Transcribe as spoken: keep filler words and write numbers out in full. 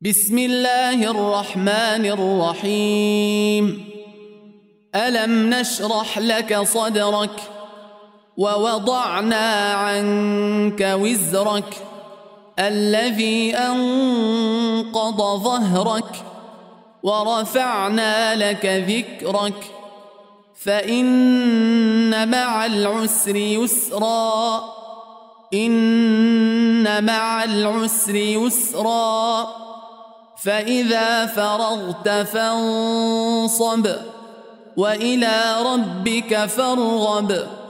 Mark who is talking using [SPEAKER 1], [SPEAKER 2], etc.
[SPEAKER 1] بسم الله الرحمن الرحيم. ألم نشرح لك صدرك ووضعنا عنك وزرك الذي أنقض ظهرك ورفعنا لك ذكرك فإن مع العسر يسرا إن مع العسر يسرا فإذا فرغت فانصب وإلى ربك فارغب.